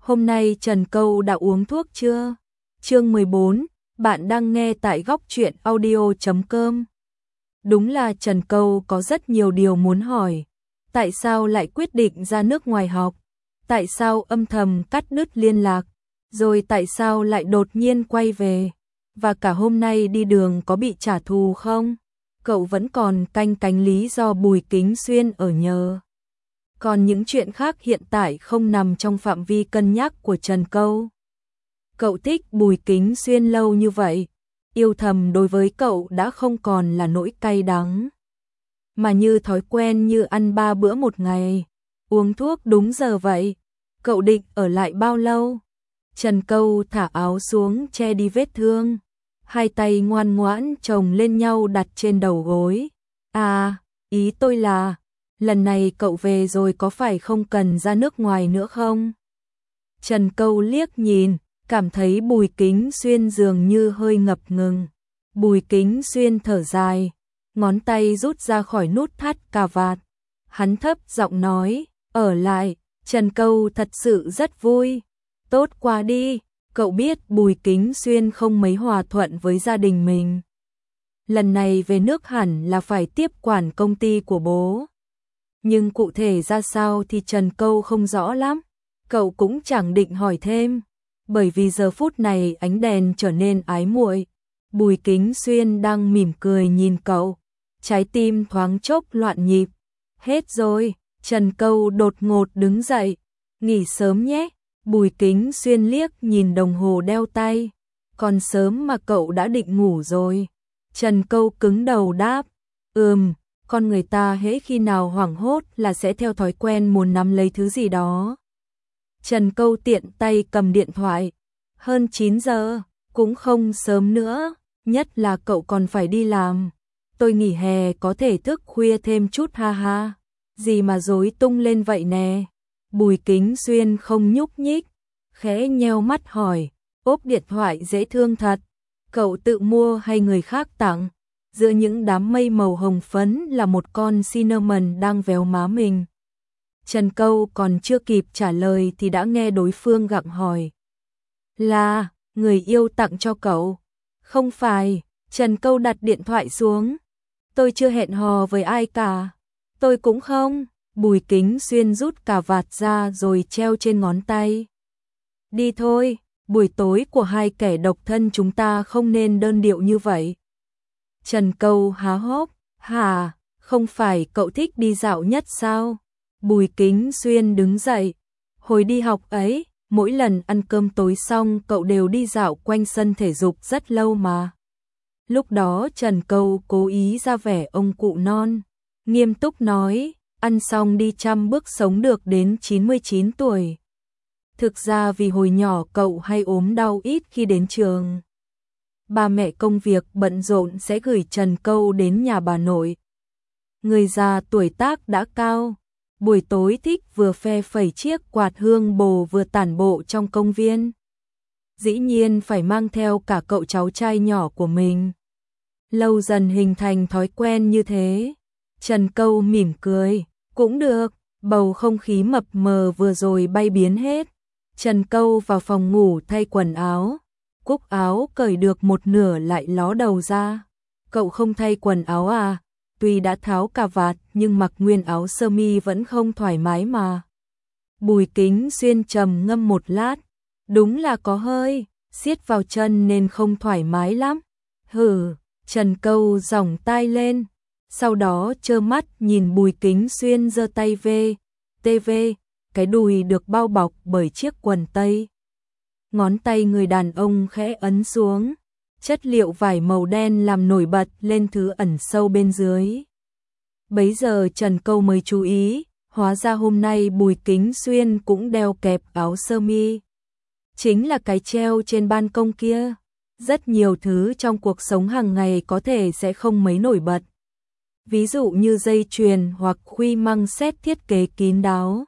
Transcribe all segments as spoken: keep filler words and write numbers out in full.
Hôm nay Trần Câu đã uống thuốc chưa? Chương mười bốn, bạn đang nghe tại góc truyện audio chấm com. Đúng là Trần Câu có rất nhiều điều muốn hỏi. Tại sao lại quyết định ra nước ngoài học? Tại sao âm thầm cắt đứt liên lạc? Rồi tại sao lại đột nhiên quay về? Và cả hôm nay đi đường có bị trả thù không? Cậu vẫn còn canh cánh lý do Bùi Kính Xuyên ở nhờ. Còn những chuyện khác hiện tại không nằm trong phạm vi cân nhắc của Trần Câu. Cậu thích Bùi Kính Xuyên lâu như vậy, yêu thầm đối với cậu đã không còn là nỗi cay đắng, mà như thói quen như ăn ba bữa một ngày, uống thuốc đúng giờ vậy. Cậu định ở lại bao lâu? Trần Câu thả áo xuống che đi vết thương, hai tay ngoan ngoãn chồng lên nhau đặt trên đầu gối. À, ý tôi là, lần này cậu về rồi có phải không cần ra nước ngoài nữa không? Trần Câu liếc nhìn, cảm thấy Bùi Kính Xuyên dường như hơi ngập ngừng. Bùi Kính Xuyên thở dài, ngón tay rút ra khỏi nút thắt cà vạt. Hắn thấp giọng nói, ở lại. Trần Câu thật sự rất vui. Tốt quá đi, cậu biết Bùi Kính Xuyên không mấy hòa thuận với gia đình mình. Lần này về nước hẳn là phải tiếp quản công ty của bố. Nhưng cụ thể ra sao thì Trần Câu không rõ lắm. Cậu cũng chẳng định hỏi thêm, bởi vì giờ phút này ánh đèn trở nên ái muội. Bùi Kính Xuyên đang mỉm cười nhìn cậu, trái tim thoáng chốc loạn nhịp. Hết rồi, Trần Câu đột ngột đứng dậy, nghỉ sớm nhé. Bùi Kính Xuyên liếc nhìn đồng hồ đeo tay, còn sớm mà cậu đã định ngủ rồi. Trần Câu cứng đầu đáp, ừm, con người ta hễ khi nào hoảng hốt là sẽ theo thói quen muốn nắm lấy thứ gì đó. Trần Câu tiện tay cầm điện thoại, hơn chín giờ, cũng không sớm nữa, nhất là cậu còn phải đi làm. Tôi nghỉ hè có thể thức khuya thêm chút ha ha, gì mà rối tung lên vậy nè. Bùi Kính Xuyên không nhúc nhích, khẽ nheo mắt hỏi, ốp điện thoại dễ thương thật, cậu tự mua hay người khác tặng? Giữa những đám mây màu hồng phấn là một con cinnamon đang véo má mình. Trần Câu còn chưa kịp trả lời thì đã nghe đối phương gặng hỏi, là người yêu tặng cho cậu? Không phải. Trần Câu đặt điện thoại xuống, tôi chưa hẹn hò với ai cả. Tôi cũng không. Bùi Kính Xuyên rút cà vạt ra rồi treo trên ngón tay. Đi thôi, buổi tối của hai kẻ độc thân chúng ta không nên đơn điệu như vậy. Trần Câu há hốc, hả, không phải cậu thích đi dạo nhất sao? Bùi Kính Xuyên đứng dậy, hồi đi học ấy, mỗi lần ăn cơm tối xong cậu đều đi dạo quanh sân thể dục rất lâu mà. Lúc đó Trần Câu cố ý ra vẻ ông cụ non, nghiêm túc nói, ăn xong đi trăm bước sống được đến chín mươi chín tuổi. Thực ra vì hồi nhỏ cậu hay ốm đau ít khi đến trường. Ba mẹ công việc bận rộn sẽ gửi Trần Câu đến nhà bà nội. Người già tuổi tác đã cao, buổi tối thích vừa phe phẩy chiếc quạt hương bồ vừa tản bộ trong công viên. Dĩ nhiên phải mang theo cả cậu cháu trai nhỏ của mình. Lâu dần hình thành thói quen như thế. Trần Câu mỉm cười, cũng được, bầu không khí mập mờ vừa rồi bay biến hết. Trần Câu vào phòng ngủ thay quần áo, cúc áo cởi được một nửa lại ló đầu ra. Cậu không thay quần áo à? Tuy đã tháo cà vạt nhưng mặc nguyên áo sơ mi vẫn không thoải mái mà. Bùi Kính Xuyên trầm ngâm một lát, đúng là có hơi siết vào chân nên không thoải mái lắm. Hừ. Trần Câu giỏng tai lên, sau đó trơ mắt nhìn Bùi Kính Xuyên giơ tay về tê vê, cái đùi được bao bọc bởi chiếc quần tây. Ngón tay người đàn ông khẽ ấn xuống, chất liệu vải màu đen làm nổi bật lên thứ ẩn sâu bên dưới. Bấy giờ Trần Câu mới chú ý, hóa ra hôm nay Bùi Kính Xuyên cũng đeo kẹp áo sơ mi. Chính là cái treo trên ban công kia. Rất nhiều thứ trong cuộc sống hàng ngày có thể sẽ không mấy nổi bật. Ví dụ như dây chuyền hoặc khuy măng xét thiết kế kín đáo.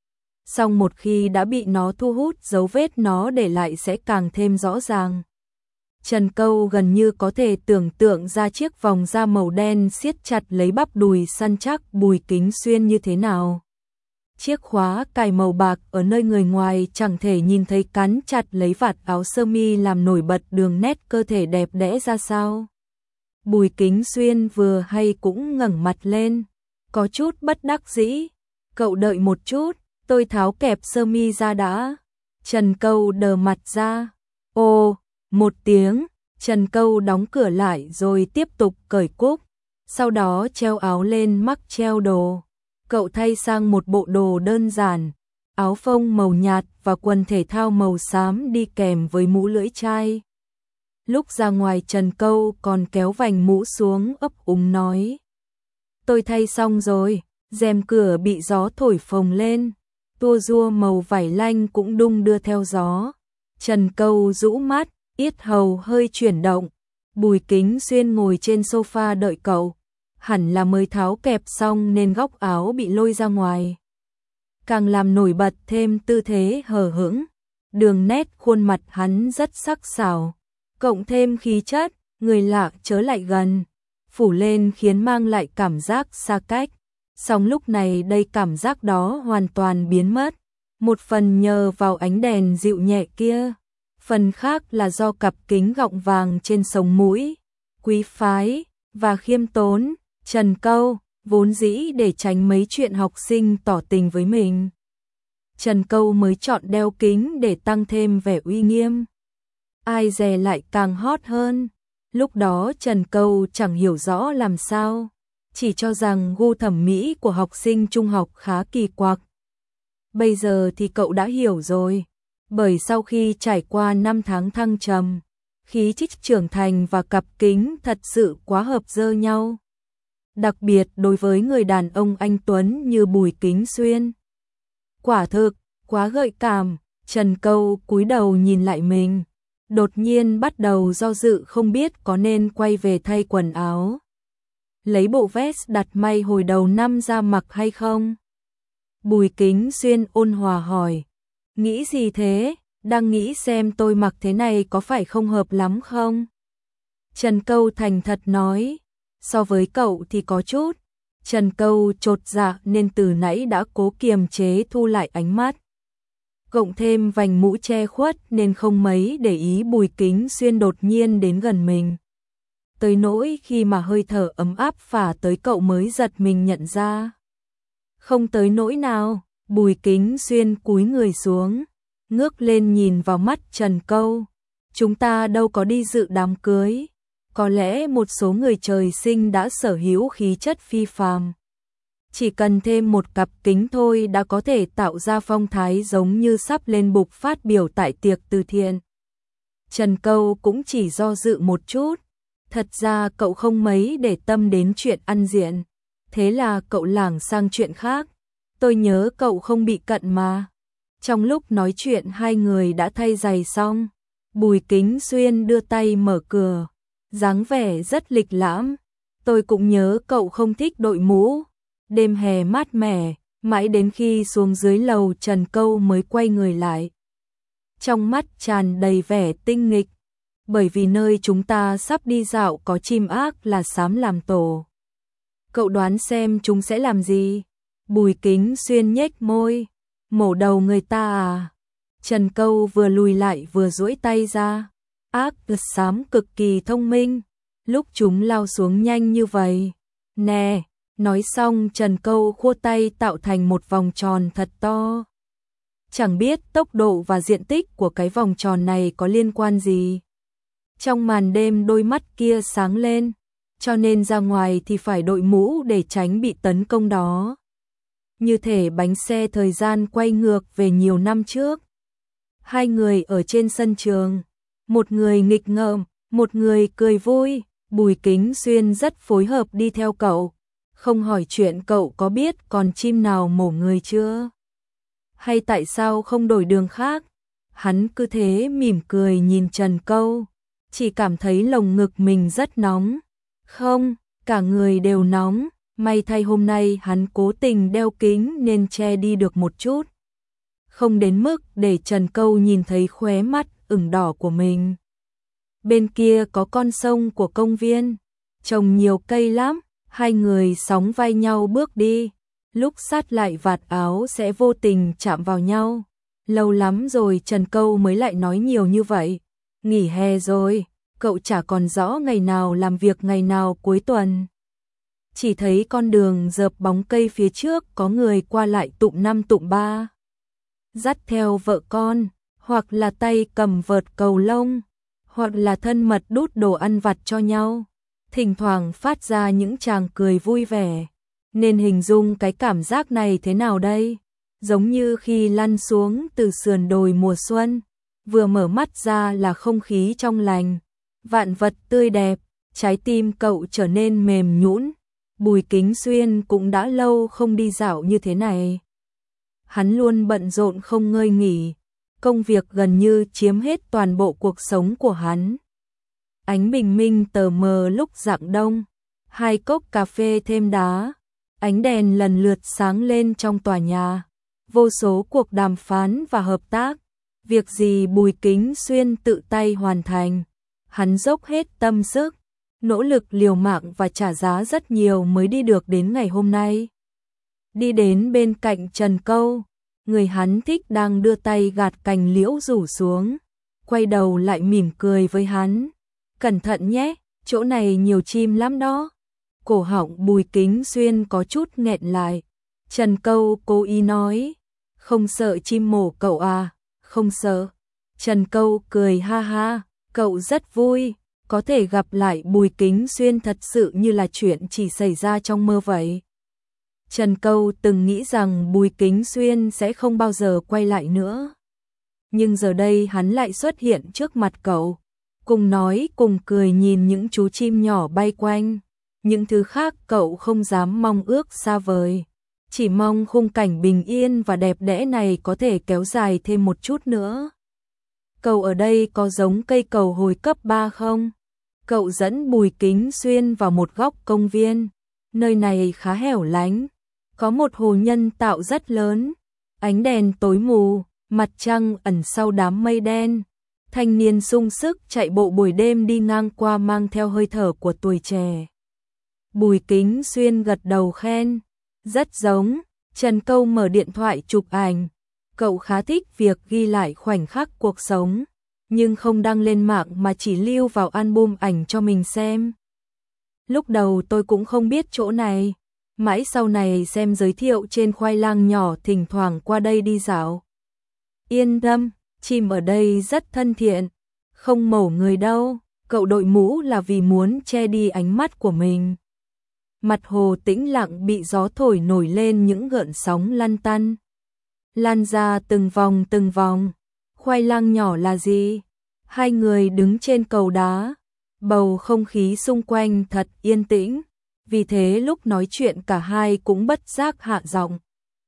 Song một khi đã bị nó thu hút, dấu vết nó để lại sẽ càng thêm rõ ràng. Trần Câu gần như có thể tưởng tượng ra chiếc vòng da màu đen siết chặt lấy bắp đùi săn chắc Bùi Kính Xuyên như thế nào. Chiếc khóa cài màu bạc ở nơi người ngoài chẳng thể nhìn thấy cắn chặt lấy vạt áo sơ mi làm nổi bật đường nét cơ thể đẹp đẽ ra sao. Bùi Kính Xuyên vừa hay cũng ngẩng mặt lên, có chút bất đắc dĩ. Cậu đợi một chút, tôi tháo kẹp sơ mi ra đã. Trần Câu đờ mặt ra. Ồ, một tiếng, Trần Câu đóng cửa lại rồi tiếp tục cởi cúc, sau đó treo áo lên mắc treo đồ. Cậu thay sang một bộ đồ đơn giản, áo phông màu nhạt và quần thể thao màu xám đi kèm với mũ lưỡi chai. Lúc ra ngoài Trần Câu còn kéo vành mũ xuống ấp úng nói. Tôi thay xong rồi, rèm cửa bị gió thổi phồng lên, tua rua màu vải lanh cũng đung đưa theo gió. Trần Câu rũ mắt, yết hầu hơi chuyển động. Bùi Kính Xuyên ngồi trên sofa đợi cậu, hẳn là mới tháo kẹp xong nên góc áo bị lôi ra ngoài, càng làm nổi bật thêm tư thế hờ hững. Đường nét khuôn mặt hắn rất sắc sảo, cộng thêm khí chất, người lạ chớ lại gần, phủ lên khiến mang lại cảm giác xa cách. Song lúc này đây cảm giác đó hoàn toàn biến mất, một phần nhờ vào ánh đèn dịu nhẹ kia, phần khác là do cặp kính gọng vàng trên sống mũi, quý phái và khiêm tốn. Trần Câu vốn dĩ để tránh mấy chuyện học sinh tỏ tình với mình, Trần Câu mới chọn đeo kính để tăng thêm vẻ uy nghiêm. Ai dè lại càng hot hơn. Lúc đó Trần Câu chẳng hiểu rõ làm sao, chỉ cho rằng gu thẩm mỹ của học sinh trung học khá kỳ quặc. Bây giờ thì cậu đã hiểu rồi, bởi sau khi trải qua năm tháng thăng trầm, khí chất trưởng thành và cặp kính thật sự quá hợp dơ nhau. Đặc biệt đối với người đàn ông anh tuấn như Bùi Kính Xuyên. Quả thực, quá gợi cảm. Trần Câu cúi đầu nhìn lại mình, đột nhiên bắt đầu do dự không biết có nên quay về thay quần áo, lấy bộ vest đặt may hồi đầu năm ra mặc hay không. Bùi Kính Xuyên ôn hòa hỏi, nghĩ gì thế, đang nghĩ xem tôi mặc thế này có phải không hợp lắm không? Trần Câu thành thật nói, so với cậu thì có chút. Trần Câu chột dạ nên từ nãy đã cố kiềm chế thu lại ánh mắt. Cộng thêm vành mũ che khuất nên không mấy để ý Bùi Kính Xuyên đột nhiên đến gần mình. Tới nỗi khi mà hơi thở ấm áp phả tới cậu mới giật mình nhận ra. Không tới nỗi nào, Bùi Kính Xuyên cúi người xuống, ngước lên nhìn vào mắt Trần Câu. Chúng ta đâu có đi dự đám cưới. Có lẽ một số người trời sinh đã sở hữu khí chất phi phàm. Chỉ cần thêm một cặp kính thôi đã có thể tạo ra phong thái giống như sắp lên bục phát biểu tại tiệc từ thiện. Trần Câu cũng chỉ do dự một chút. Thật ra cậu không mấy để tâm đến chuyện ăn diện. Thế là cậu lảng sang chuyện khác. Tôi nhớ cậu không bị cận mà. Trong lúc nói chuyện hai người đã thay giày xong. Bùi Kính Xuyên đưa tay mở cửa, dáng vẻ rất lịch lãm. Tôi cũng nhớ cậu không thích đội mũ. Đêm hè mát mẻ, mãi đến khi xuống dưới lầu Trần Câu mới quay người lại. Trong mắt tràn đầy vẻ tinh nghịch, bởi vì nơi chúng ta sắp đi dạo có chim ác là xám làm tổ. Cậu đoán xem chúng sẽ làm gì? Bùi Kính Xuyên nhếch môi, mổ đầu người ta à? Trần Câu vừa lùi lại vừa duỗi tay ra. Ác xám cực kỳ thông minh, lúc chúng lao xuống nhanh như vậy. Nè, nói xong Trần Câu khua tay tạo thành một vòng tròn thật to. Chẳng biết tốc độ và diện tích của cái vòng tròn này có liên quan gì. Trong màn đêm đôi mắt kia sáng lên, cho nên ra ngoài thì phải đội mũ để tránh bị tấn công đó. Như thể bánh xe thời gian quay ngược về nhiều năm trước. Hai người ở trên sân trường, một người nghịch ngợm, một người cười vui. Bùi Kính Xuyên rất phối hợp đi theo cậu, không hỏi chuyện cậu có biết con chim nào mổ người chưa, hay tại sao không đổi đường khác. Hắn cứ thế mỉm cười nhìn Trần Câu, chỉ cảm thấy lồng ngực mình rất nóng. Không, cả người đều nóng. May thay hôm nay hắn cố tình đeo kính nên che đi được một chút, không đến mức để Trần Câu nhìn thấy khóe mắt ửng đỏ của mình. Bên kia có con sông của công viên, trồng nhiều cây lắm. Hai người sóng vai nhau bước đi, lúc sát lại vạt áo sẽ vô tình chạm vào nhau. Lâu lắm rồi Trần Câu mới lại nói nhiều như vậy. Nghỉ hè rồi, cậu chả còn rõ ngày nào làm việc ngày nào cuối tuần. Chỉ thấy con đường dợp bóng cây phía trước có người qua lại tụm năm tụm ba. Dắt theo vợ con, hoặc là tay cầm vợt cầu lông, hoặc là thân mật đút đồ ăn vặt cho nhau. Thỉnh thoảng phát ra những tràng cười vui vẻ. Nên hình dung cái cảm giác này thế nào đây? Giống như khi lăn xuống từ sườn đồi mùa xuân, vừa mở mắt ra là không khí trong lành, vạn vật tươi đẹp, trái tim cậu trở nên mềm nhũn. Bùi Kính Xuyên cũng đã lâu không đi dạo như thế này. Hắn luôn bận rộn không ngơi nghỉ, công việc gần như chiếm hết toàn bộ cuộc sống của hắn. Ánh bình minh tờ mờ lúc rạng đông, hai cốc cà phê thêm đá, ánh đèn lần lượt sáng lên trong tòa nhà. Vô số cuộc đàm phán và hợp tác, việc gì Bùi Kính Xuyên tự tay hoàn thành. Hắn dốc hết tâm sức, nỗ lực liều mạng và trả giá rất nhiều mới đi được đến ngày hôm nay. Đi đến bên cạnh Trần Câu, người hắn thích đang đưa tay gạt cành liễu rủ xuống, quay đầu lại mỉm cười với hắn. Cẩn thận nhé, chỗ này nhiều chim lắm đó. Cổ họng Bùi Kính Xuyên có chút nghẹn lại. Trần Câu cố ý nói, không sợ chim mổ cậu à, không sợ. Trần Câu cười ha ha, cậu rất vui, có thể gặp lại Bùi Kính Xuyên thật sự như là chuyện chỉ xảy ra trong mơ vậy. Trần Câu từng nghĩ rằng Bùi Kính Xuyên sẽ không bao giờ quay lại nữa. Nhưng giờ đây hắn lại xuất hiện trước mặt cậu, cùng nói cùng cười nhìn những chú chim nhỏ bay quanh. Những thứ khác cậu không dám mong ước xa vời, chỉ mong khung cảnh bình yên và đẹp đẽ này có thể kéo dài thêm một chút nữa. Cậu ở đây có giống cây cầu hồi cấp ba không? Cậu dẫn Bùi Kính Xuyên vào một góc công viên, nơi này khá hẻo lánh, có một hồ nhân tạo rất lớn, ánh đèn tối mù, mặt trăng ẩn sau đám mây đen. Thanh niên sung sức chạy bộ buổi đêm đi ngang qua mang theo hơi thở của tuổi trẻ. Bùi Kính Xuyên gật đầu khen, rất giống. Trần Câu mở điện thoại chụp ảnh, cậu khá thích việc ghi lại khoảnh khắc cuộc sống, nhưng không đăng lên mạng mà chỉ lưu vào album ảnh cho mình xem. Lúc đầu tôi cũng không biết chỗ này, mãi sau này xem giới thiệu trên khoai lang nhỏ thỉnh thoảng qua đây đi dạo. Yên tâm, chim ở đây rất thân thiện, không mổ người đâu. Cậu đội mũ là vì muốn che đi ánh mắt của mình. Mặt hồ tĩnh lặng bị gió thổi nổi lên những gợn sóng lăn tăn, lan ra từng vòng từng vòng. Khoai lang nhỏ là gì? Hai người đứng trên cầu đá, bầu không khí xung quanh thật yên tĩnh, vì thế lúc nói chuyện cả hai cũng bất giác hạ giọng.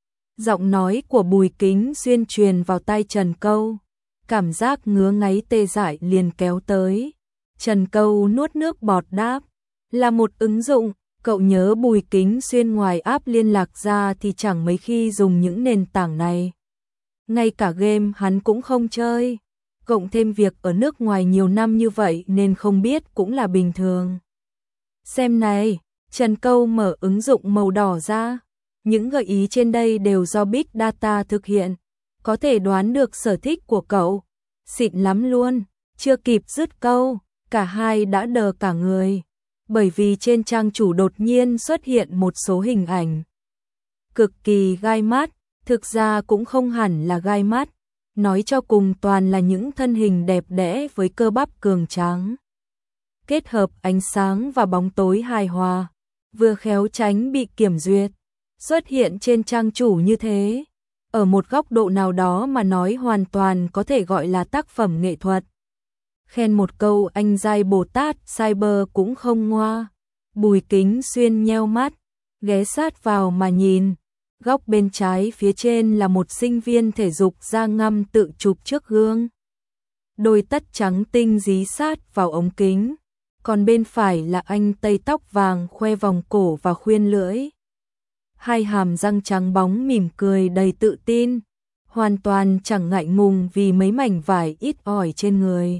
Giọng nói của Bùi Kính Xuyên truyền vào tai Trần Câu, cảm giác ngứa ngáy tê dại liền kéo tới. Trần Câu nuốt nước bọt đáp, là một ứng dụng. Cậu nhớ Bùi Kính Xuyên ngoài app liên lạc ra thì chẳng mấy khi dùng những nền tảng này. Ngay cả game hắn cũng không chơi. Cộng thêm việc ở nước ngoài nhiều năm như vậy nên không biết cũng là bình thường. Xem này, Trần Câu mở ứng dụng màu đỏ ra. Những gợi ý trên đây đều do Big Data thực hiện. Có thể đoán được sở thích của cậu. Xịn lắm luôn. Chưa kịp dứt câu, cả hai đã đờ cả người. Bởi vì trên trang chủ đột nhiên xuất hiện một số hình ảnh cực kỳ gai mắt, thực ra cũng không hẳn là gai mắt, nói cho cùng toàn là những thân hình đẹp đẽ với cơ bắp cường tráng. Kết hợp ánh sáng và bóng tối hài hòa, vừa khéo tránh bị kiểm duyệt, xuất hiện trên trang chủ như thế. Ở một góc độ nào đó mà nói hoàn toàn có thể gọi là tác phẩm nghệ thuật. Khen một câu anh giai Bồ Tát Cyber cũng không ngoa. Bùi Kính Xuyên nheo mắt, ghé sát vào mà nhìn. Góc bên trái phía trên là một sinh viên thể dục da ngăm tự chụp trước gương. Đôi tất trắng tinh dí sát vào ống kính. Còn bên phải là anh tây tóc vàng khoe vòng cổ và khuyên lưỡi. Hai hàm răng trắng bóng mỉm cười đầy tự tin, hoàn toàn chẳng ngại ngùng vì mấy mảnh vải ít ỏi trên người.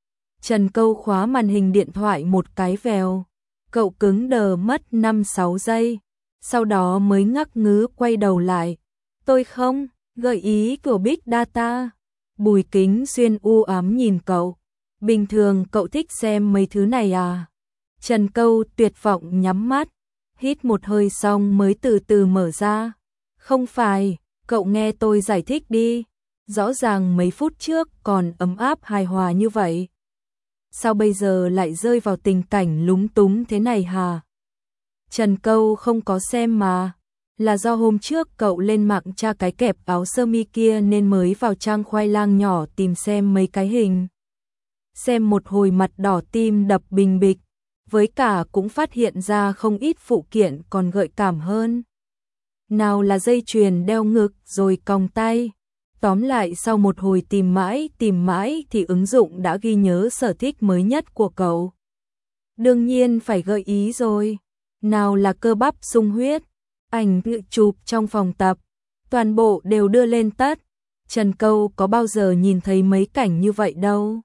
Trần Câu khóa màn hình điện thoại một cái vèo, cậu cứng đờ mất năm sáu giây, sau đó mới ngắc ngứ quay đầu lại. Tôi không, gợi ý của Big Data. Bùi Kính Xuyên u ám nhìn cậu. Bình thường cậu thích xem mấy thứ này à? Trần Câu tuyệt vọng nhắm mắt, hít một hơi xong mới từ từ mở ra. Không phải, cậu nghe tôi giải thích đi. Rõ ràng mấy phút trước còn ấm áp hài hòa như vậy. Sao bây giờ lại rơi vào tình cảnh lúng túng thế này hả? Trần Câu không có xem mà. Là do hôm trước cậu lên mạng tra cái kẹp áo sơ mi kia nên mới vào trang khoai lang nhỏ tìm xem mấy cái hình. Xem một hồi mặt đỏ tim đập bình bịch, với cả cũng phát hiện ra không ít phụ kiện còn gợi cảm hơn. Nào là dây chuyền đeo ngực rồi còng tay. Tóm lại sau một hồi tìm mãi tìm mãi thì ứng dụng đã ghi nhớ sở thích mới nhất của cậu. Đương nhiên phải gợi ý rồi. Nào là cơ bắp sung huyết, ảnh tự chụp trong phòng tập, toàn bộ đều đưa lên tất. Trần Câu có bao giờ nhìn thấy mấy cảnh như vậy đâu.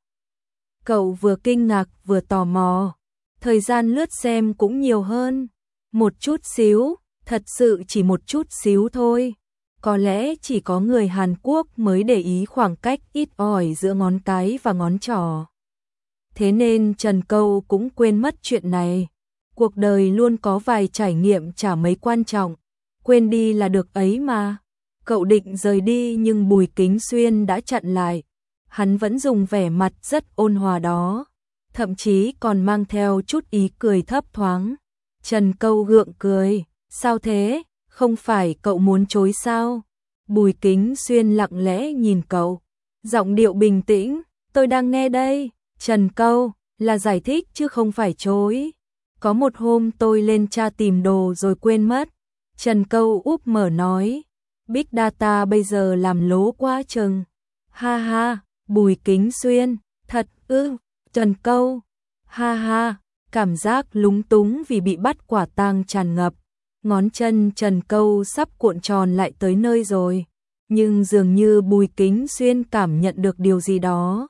Cậu vừa kinh ngạc vừa tò mò. Thời gian lướt xem cũng nhiều hơn. Một chút xíu, thật sự chỉ một chút xíu thôi. Có lẽ chỉ có người Hàn Quốc mới để ý khoảng cách ít ỏi giữa ngón cái và ngón trỏ. Thế nên Trần Câu cũng quên mất chuyện này. Cuộc đời luôn có vài trải nghiệm chả mấy quan trọng. Quên đi là được ấy mà. Cậu định rời đi nhưng Bùi Kính Xuyên đã chặn lại. Hắn vẫn dùng vẻ mặt rất ôn hòa đó, thậm chí còn mang theo chút ý cười thấp thoáng. Trần Câu gượng cười, sao thế, không phải cậu muốn chối sao? Bùi Kính Xuyên lặng lẽ nhìn cậu, giọng điệu bình tĩnh, tôi đang nghe đây. Trần Câu, là giải thích chứ không phải chối. Có một hôm tôi lên tra tìm đồ rồi quên mất. Trần Câu úp mở nói, Big Data bây giờ làm lố quá chừng. Ha ha. Bùi Kính Xuyên, thật ư? Trần Câu, ha ha, cảm giác lúng túng vì bị bắt quả tang tràn ngập. Ngón chân Trần Câu sắp cuộn tròn lại tới nơi rồi, nhưng dường như Bùi Kính Xuyên cảm nhận được điều gì đó.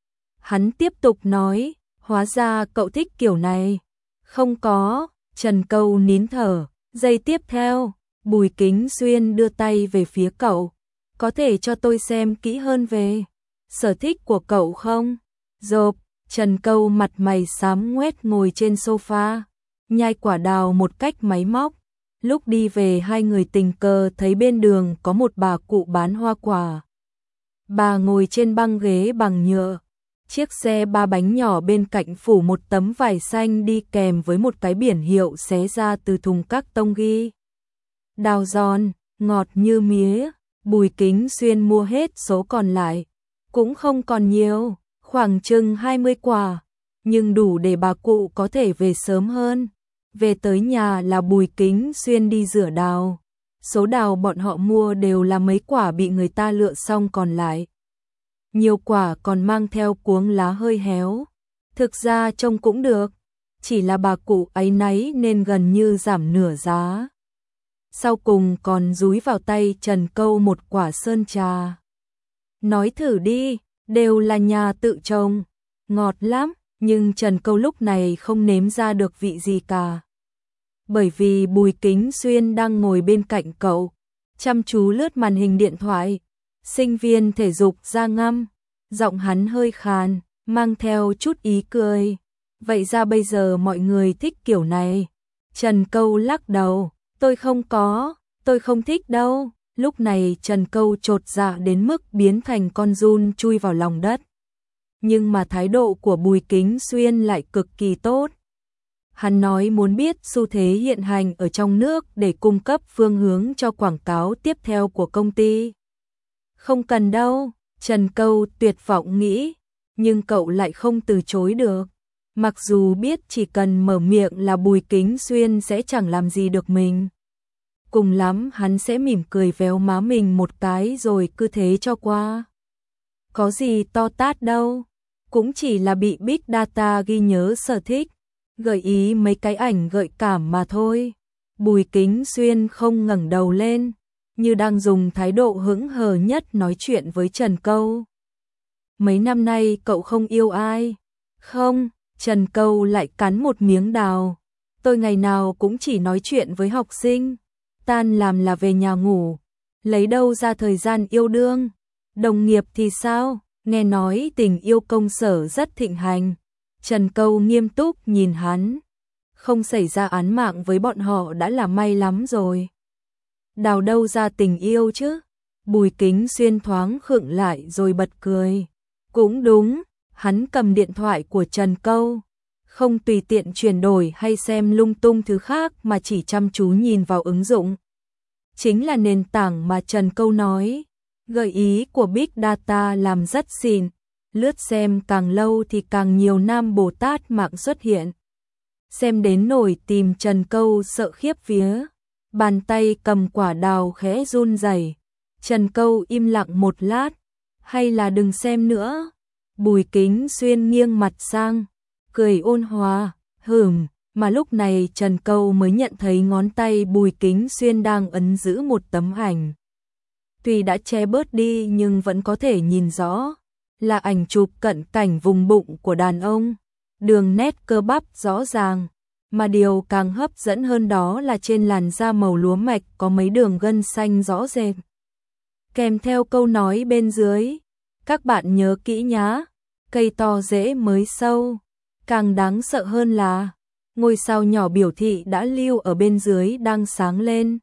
Hắn tiếp tục nói, hóa ra cậu thích kiểu này. Không có, Trần Câu nín thở. Giây tiếp theo, Bùi Kính Xuyên đưa tay về phía cậu. Có thể cho tôi xem kỹ hơn về sở thích của cậu không? Rộp, Trần Câu mặt mày xám ngoét ngồi trên sofa, nhai quả đào một cách máy móc. Lúc đi về hai người tình cờ thấy bên đường có một bà cụ bán hoa quả. Bà ngồi trên băng ghế bằng nhựa. Chiếc xe ba bánh nhỏ bên cạnh phủ một tấm vải xanh đi kèm với một cái biển hiệu xé ra từ thùng các tông ghi. Đào giòn, ngọt như mía. Bùi Kính Xuyên mua hết số còn lại. Cũng không còn nhiều, khoảng chừng hai mươi quả, nhưng đủ để bà cụ có thể về sớm hơn. Về tới nhà là Bùi Kính Xuyên đi rửa đào. Số đào bọn họ mua đều là mấy quả bị người ta lựa xong còn lại. Nhiều quả còn mang theo cuống lá hơi héo. Thực ra trông cũng được, chỉ là bà cụ áy náy nên gần như giảm nửa giá. Sau cùng còn dúi vào tay Trần Câu một quả sơn trà. Nói thử đi, đều là nhà tự trồng, ngọt lắm, nhưng Trần Câu lúc này không nếm ra được vị gì cả. Bởi vì Bùi Kính Xuyên đang ngồi bên cạnh cậu, chăm chú lướt màn hình điện thoại. Sinh viên thể dục ra ngâm, giọng hắn hơi khàn, mang theo chút ý cười. Vậy ra bây giờ mọi người thích kiểu này. Trần Câu lắc đầu, tôi không có, tôi không thích đâu. Lúc này Trần Câu chột dạ đến mức biến thành con giun chui vào lòng đất. Nhưng mà thái độ của Bùi Kính Xuyên lại cực kỳ tốt. Hắn nói muốn biết xu thế hiện hành ở trong nước để cung cấp phương hướng cho quảng cáo tiếp theo của công ty. Không cần đâu, Trần Câu tuyệt vọng nghĩ, nhưng cậu lại không từ chối được. Mặc dù biết chỉ cần mở miệng là Bùi Kính Xuyên sẽ chẳng làm gì được mình. Cùng lắm hắn sẽ mỉm cười véo má mình một cái rồi cứ thế cho qua. Có gì to tát đâu, cũng chỉ là bị Big Data ghi nhớ sở thích, gợi ý mấy cái ảnh gợi cảm mà thôi. Bùi Kính Xuyên không ngẩng đầu lên, như đang dùng thái độ hững hờ nhất nói chuyện với Trần Câu. Mấy năm nay cậu không yêu ai? Không, Trần Câu lại cắn một miếng đào. Tôi ngày nào cũng chỉ nói chuyện với học sinh, tan làm là về nhà ngủ, lấy đâu ra thời gian yêu đương. Đồng nghiệp thì sao? Nghe nói tình yêu công sở rất thịnh hành. Trần Câu nghiêm túc nhìn hắn. Không xảy ra án mạng với bọn họ đã là may lắm rồi. Đào đâu ra tình yêu chứ? Bùi Kính Xuyên thoáng khựng lại rồi bật cười. Cũng đúng, hắn cầm điện thoại của Trần Câu, không tùy tiện chuyển đổi hay xem lung tung thứ khác mà chỉ chăm chú nhìn vào ứng dụng. Chính là nền tảng mà Trần Câu nói, gợi ý của Big Data làm rất xịn, lướt xem càng lâu thì càng nhiều nam Bồ Tát mạng xuất hiện. Xem đến nổi tìm Trần Câu sợ khiếp vía, bàn tay cầm quả đào khẽ run rẩy. Trần Câu im lặng một lát, hay là đừng xem nữa. Bùi Kính Xuyên nghiêng mặt sang, cười ôn hòa, hửm, mà lúc này Trần Câu mới nhận thấy ngón tay Bùi Kính Xuyên đang ấn giữ một tấm ảnh. Tuy đã che bớt đi nhưng vẫn có thể nhìn rõ, là ảnh chụp cận cảnh vùng bụng của đàn ông, đường nét cơ bắp rõ ràng, mà điều càng hấp dẫn hơn đó là trên làn da màu lúa mạch có mấy đường gân xanh rõ rệt. Kèm theo câu nói bên dưới, các bạn nhớ kỹ nhá, cây to rễ mới sâu. Càng đáng sợ hơn là ngôi sao nhỏ biểu thị đã lưu ở bên dưới đang sáng lên.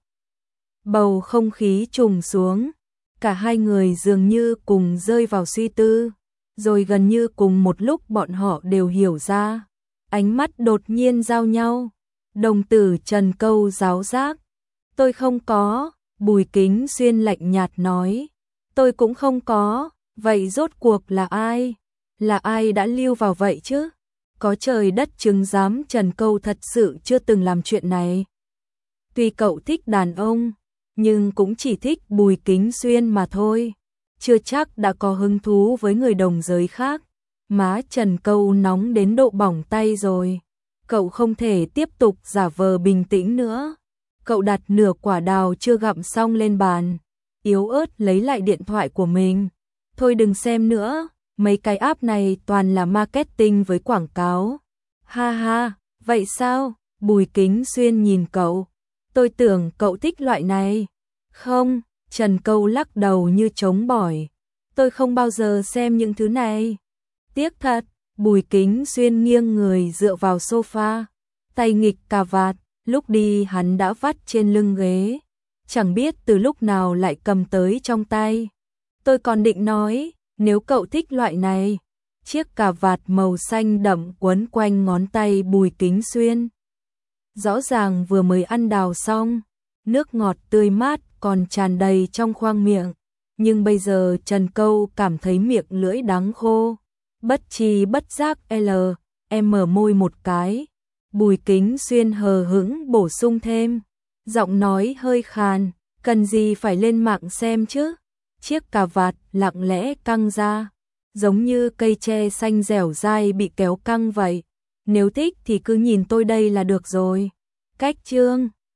Bầu không khí trùng xuống, cả hai người dường như cùng rơi vào suy tư, rồi gần như cùng một lúc bọn họ đều hiểu ra. Ánh mắt đột nhiên giao nhau, đồng tử Trần Câu ráo rác. Tôi không có, Bùi Kính Xuyên lạnh nhạt nói. Tôi cũng không có, vậy rốt cuộc là ai? Là ai đã lưu vào vậy chứ? Có trời đất chứng giám Trần Câu thật sự chưa từng làm chuyện này. Tuy cậu thích đàn ông, nhưng cũng chỉ thích Bùi Kính Xuyên mà thôi, chưa chắc đã có hứng thú với người đồng giới khác. Má Trần Câu nóng đến độ bỏng tay rồi. Cậu không thể tiếp tục giả vờ bình tĩnh nữa. Cậu đặt nửa quả đào chưa gặm xong lên bàn, yếu ớt lấy lại điện thoại của mình. Thôi đừng xem nữa, mấy cái app này toàn là marketing với quảng cáo. Ha ha, vậy sao? Bùi Kính Xuyên nhìn cậu. Tôi tưởng cậu thích loại này. Không, Trần Câu lắc đầu như trống bỏi. Tôi không bao giờ xem những thứ này. Tiếc thật. Bùi Kính Xuyên nghiêng người dựa vào sofa, tay nghịch cà vạt, lúc đi hắn đã vắt trên lưng ghế, chẳng biết từ lúc nào lại cầm tới trong tay. Tôi còn định nói, nếu cậu thích loại này. Chiếc cà vạt màu xanh đậm quấn quanh ngón tay Bùi Kính Xuyên. Rõ ràng vừa mới ăn đào xong, nước ngọt tươi mát còn tràn đầy trong khoang miệng, nhưng bây giờ Trần Câu cảm thấy miệng lưỡi đắng khô. Bất tri bất giác L, em mở môi một cái. Bùi Kính Xuyên hờ hững bổ sung thêm, giọng nói hơi khàn, cần gì phải lên mạng xem chứ. Chiếc cà vạt lặng lẽ căng ra, giống như cây tre xanh dẻo dai bị kéo căng vậy. Nếu thích thì cứ nhìn tôi đây là được rồi. Cách chương